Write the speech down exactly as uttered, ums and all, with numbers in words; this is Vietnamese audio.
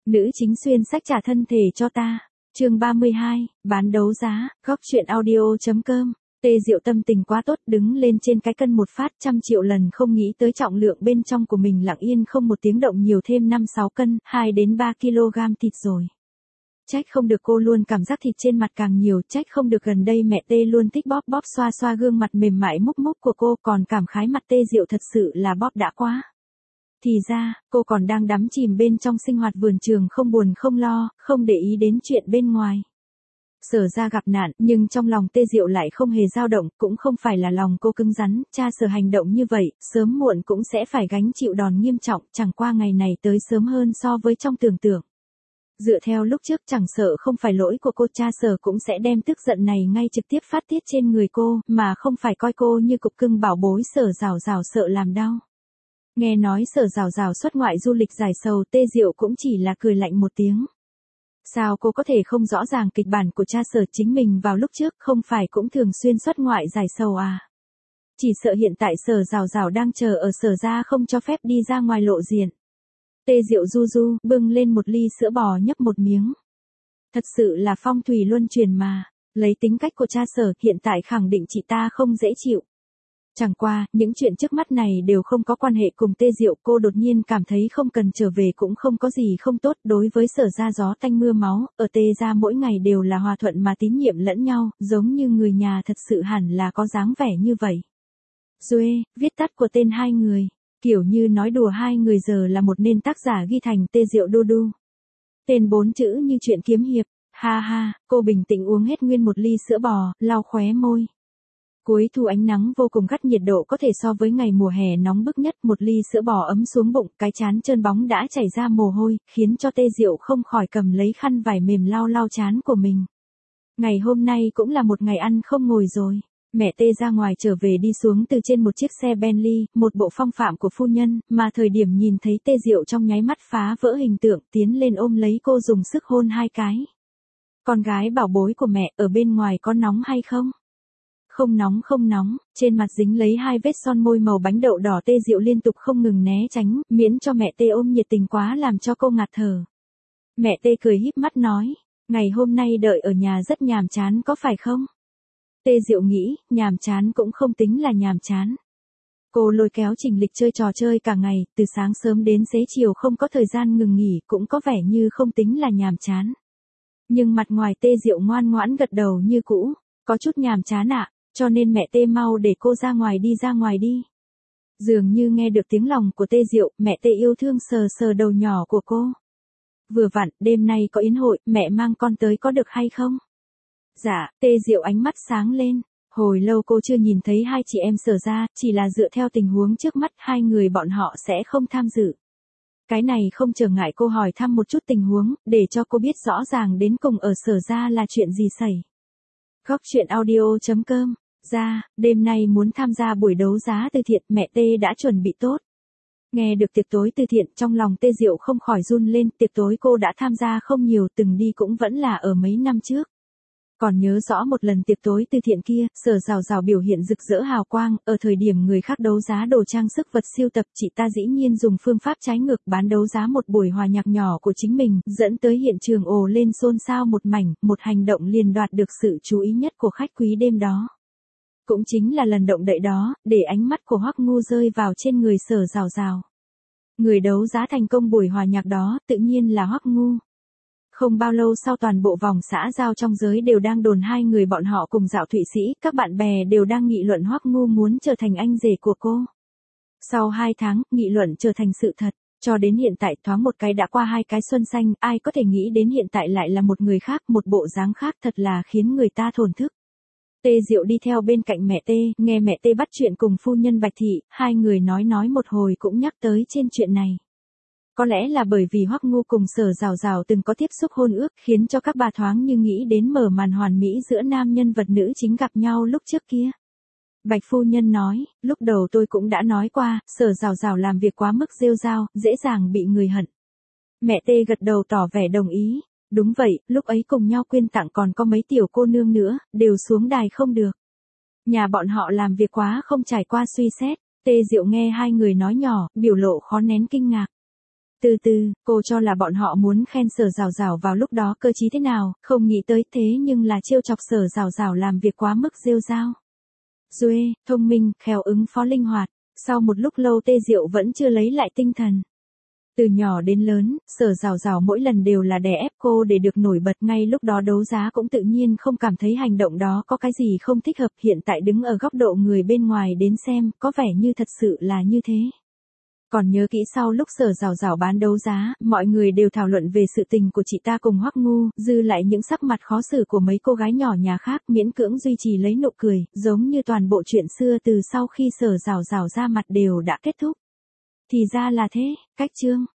Nữ chính xuyên sách trả thân thể cho ta. Chương ba mươi hai, bán đấu giá, góc truyện audio.com. Tê Diệu tâm tình quá tốt, đứng lên trên cái cân một phát, trăm triệu lần không nghĩ tới trọng lượng bên trong của mình lặng yên không một tiếng động nhiều thêm năm sáu cân, hai đến ba ki lô gam thịt rồi. Trách không được cô luôn cảm giác thịt trên mặt càng nhiều, trách không được gần đây mẹ Tê luôn thích bóp bóp xoa xoa gương mặt mềm mại múc múc của cô, còn cảm khái mặt Tê Diệu thật sự là bóp đã quá. Thì ra, cô còn đang đắm chìm bên trong sinh hoạt vườn trường, không buồn không lo, không để ý đến chuyện bên ngoài. Sở ra gặp nạn, nhưng trong lòng Tê Diệu lại không hề dao động, cũng không phải là lòng cô cứng rắn, cha Sở hành động như vậy, sớm muộn cũng sẽ phải gánh chịu đòn nghiêm trọng, chẳng qua ngày này tới sớm hơn so với trong tưởng tượng. Dựa theo lúc trước chẳng sợ không phải lỗi của cô, cha Sở cũng sẽ đem tức giận này ngay trực tiếp phát tiết trên người cô, mà không phải coi cô như cục cưng bảo bối Sở Rào Rào sợ làm đau. Nghe nói Sở Rào Rào xuất ngoại du lịch giải sầu, Tê Diệu cũng chỉ là cười lạnh một tiếng. Sao cô có thể không rõ ràng kịch bản của cha Sở, chính mình vào lúc trước không phải cũng thường xuyên xuất ngoại giải sầu à? Chỉ sợ hiện tại Sở Rào Rào đang chờ ở Sở ra không cho phép đi ra ngoài lộ diện. Tê Diệu du du, bưng lên một ly sữa bò nhấp một miếng. Thật sự là phong thủy luân chuyển mà, lấy tính cách của cha Sở, hiện tại khẳng định chị ta không dễ chịu. Chẳng qua, những chuyện trước mắt này đều không có quan hệ cùng Tê Diệu, cô đột nhiên cảm thấy không cần trở về cũng không có gì không tốt, đối với Sở ra gió tanh mưa máu, ở Tê ra mỗi ngày đều là hòa thuận mà tín nhiệm lẫn nhau, giống như người nhà thật sự hẳn là có dáng vẻ như vậy. Duê, viết tắt của tên hai người, kiểu như nói đùa hai người giờ là một nên tác giả ghi thành Tê Diệu đu đu. Tên bốn chữ như chuyện kiếm hiệp, ha ha, cô bình tĩnh uống hết nguyên một ly sữa bò, lau khóe môi. Cuối thu ánh nắng vô cùng gắt, nhiệt độ có thể so với ngày mùa hè nóng bức nhất, một ly sữa bò ấm xuống bụng, cái trán trơn bóng đã chảy ra mồ hôi, khiến cho Tê Diệu không khỏi cầm lấy khăn vải mềm lau lau trán của mình. Ngày hôm nay cũng là một ngày ăn không ngồi rồi. Mẹ Tê ra ngoài trở về đi xuống từ trên một chiếc xe Bentley, một bộ phong phạm của phu nhân, mà thời điểm nhìn thấy Tê Diệu trong nháy mắt phá vỡ hình tượng, tiến lên ôm lấy cô dùng sức hôn hai cái. Con gái bảo bối của mẹ, ở bên ngoài có nóng hay không? Không nóng không nóng, trên mặt dính lấy hai vết son môi màu bánh đậu đỏ. Tê Diệu liên tục không ngừng né tránh, miễn cho mẹ Tê ôm nhiệt tình quá làm cho cô ngạt thở. Mẹ Tê cười híp mắt nói, ngày hôm nay đợi ở nhà rất nhàm chán có phải không? Tê Diệu nghĩ, nhàm chán cũng không tính là nhàm chán. Cô lôi kéo Trình Lịch chơi trò chơi cả ngày, từ sáng sớm đến xế chiều không có thời gian ngừng nghỉ, cũng có vẻ như không tính là nhàm chán. Nhưng mặt ngoài Tê Diệu ngoan ngoãn gật đầu như cũ, có chút nhàm chán ạ. Cho nên mẹ Tê mau để cô ra ngoài đi ra ngoài đi. Dường như nghe được tiếng lòng của Tê Diệu, mẹ Tê yêu thương sờ sờ đầu nhỏ của cô. Vừa vặn, đêm nay có yến hội, mẹ mang con tới có được hay không? Dạ, Tê Diệu ánh mắt sáng lên. Hồi lâu cô chưa nhìn thấy hai chị em Sở ra, chỉ là dựa theo tình huống trước mắt hai người bọn họ sẽ không tham dự. Cái này không trở ngại cô hỏi thăm một chút tình huống, để cho cô biết rõ ràng đến cùng ở Sở ra là chuyện gì xảy. Góc truyện audio.com. Ra, đêm nay muốn tham gia buổi đấu giá từ thiện, mẹ Tê đã chuẩn bị tốt. Nghe được tiệc tối từ thiện, trong lòng Tê Diệu không khỏi run lên, tiệc tối cô đã tham gia không nhiều, từng đi cũng vẫn là ở mấy năm trước. Còn nhớ rõ một lần tiệc tối từ thiện kia, Sở Rào Rào biểu hiện rực rỡ hào quang, ở thời điểm người khác đấu giá đồ trang sức vật siêu tập, chị ta dĩ nhiên dùng phương pháp trái ngược bán đấu giá một buổi hòa nhạc nhỏ của chính mình, dẫn tới hiện trường ồ lên xôn xao một mảnh, một hành động liền đoạt được sự chú ý nhất của khách quý đêm đó. Cũng chính là lần động đậy đó, để ánh mắt của Hoắc Ngu rơi vào trên người Sở Rào Rào. Người đấu giá thành công buổi hòa nhạc đó, tự nhiên là Hoắc Ngu. Không bao lâu sau toàn bộ vòng xã giao trong giới đều đang đồn hai người bọn họ cùng dạo Thụy Sĩ, các bạn bè đều đang nghị luận Hoắc Ngu muốn trở thành anh rể của cô. Sau hai tháng, nghị luận trở thành sự thật, cho đến hiện tại thoáng một cái đã qua hai cái xuân xanh, ai có thể nghĩ đến hiện tại lại là một người khác, một bộ dáng khác, thật là khiến người ta thổn thức. Tê Diệu đi theo bên cạnh mẹ Tê, nghe mẹ Tê bắt chuyện cùng phu nhân Bạch Thị, hai người nói nói một hồi cũng nhắc tới trên chuyện này. Có lẽ là bởi vì Hoắc Ngu cùng Sở Rào Rào từng có tiếp xúc hôn ước, khiến cho các bà thoáng như nghĩ đến mở màn hoàn mỹ giữa nam nhân vật nữ chính gặp nhau lúc trước kia. Bạch phu nhân nói, lúc đầu tôi cũng đã nói qua, Sở Rào Rào làm việc quá mức rêu rao, dễ dàng bị người hận. Mẹ Tê gật đầu tỏ vẻ đồng ý. Đúng vậy, lúc ấy cùng nhau quyên tặng còn có mấy tiểu cô nương nữa, đều xuống đài không được. Nhà bọn họ làm việc quá không trải qua suy xét. Tê Diệu nghe hai người nói nhỏ, biểu lộ khó nén kinh ngạc. Từ từ, cô cho là bọn họ muốn khen Sở Giảo Giảo vào lúc đó cơ chí thế nào, không nghĩ tới thế nhưng là trêu chọc Sở Giảo Giảo làm việc quá mức rêu rao. Duệ, thông minh, khéo ứng phó linh hoạt. Sau một lúc lâu Tê Diệu vẫn chưa lấy lại tinh thần. Từ nhỏ đến lớn, Sở Giảo Giảo mỗi lần đều là đè ép cô để được nổi bật, ngay lúc đó đấu giá cũng tự nhiên không cảm thấy hành động đó có cái gì không thích hợp, hiện tại đứng ở góc độ người bên ngoài đến xem, có vẻ như thật sự là như thế. Còn nhớ kỹ sau lúc Sở Giảo Giảo bán đấu giá, mọi người đều thảo luận về sự tình của chị ta cùng Hoắc Ngu, dư lại những sắc mặt khó xử của mấy cô gái nhỏ nhà khác, miễn cưỡng duy trì lấy nụ cười, giống như toàn bộ chuyện xưa từ sau khi Sở Giảo Giảo ra mặt đều đã kết thúc. Thì ra là thế, cách chương.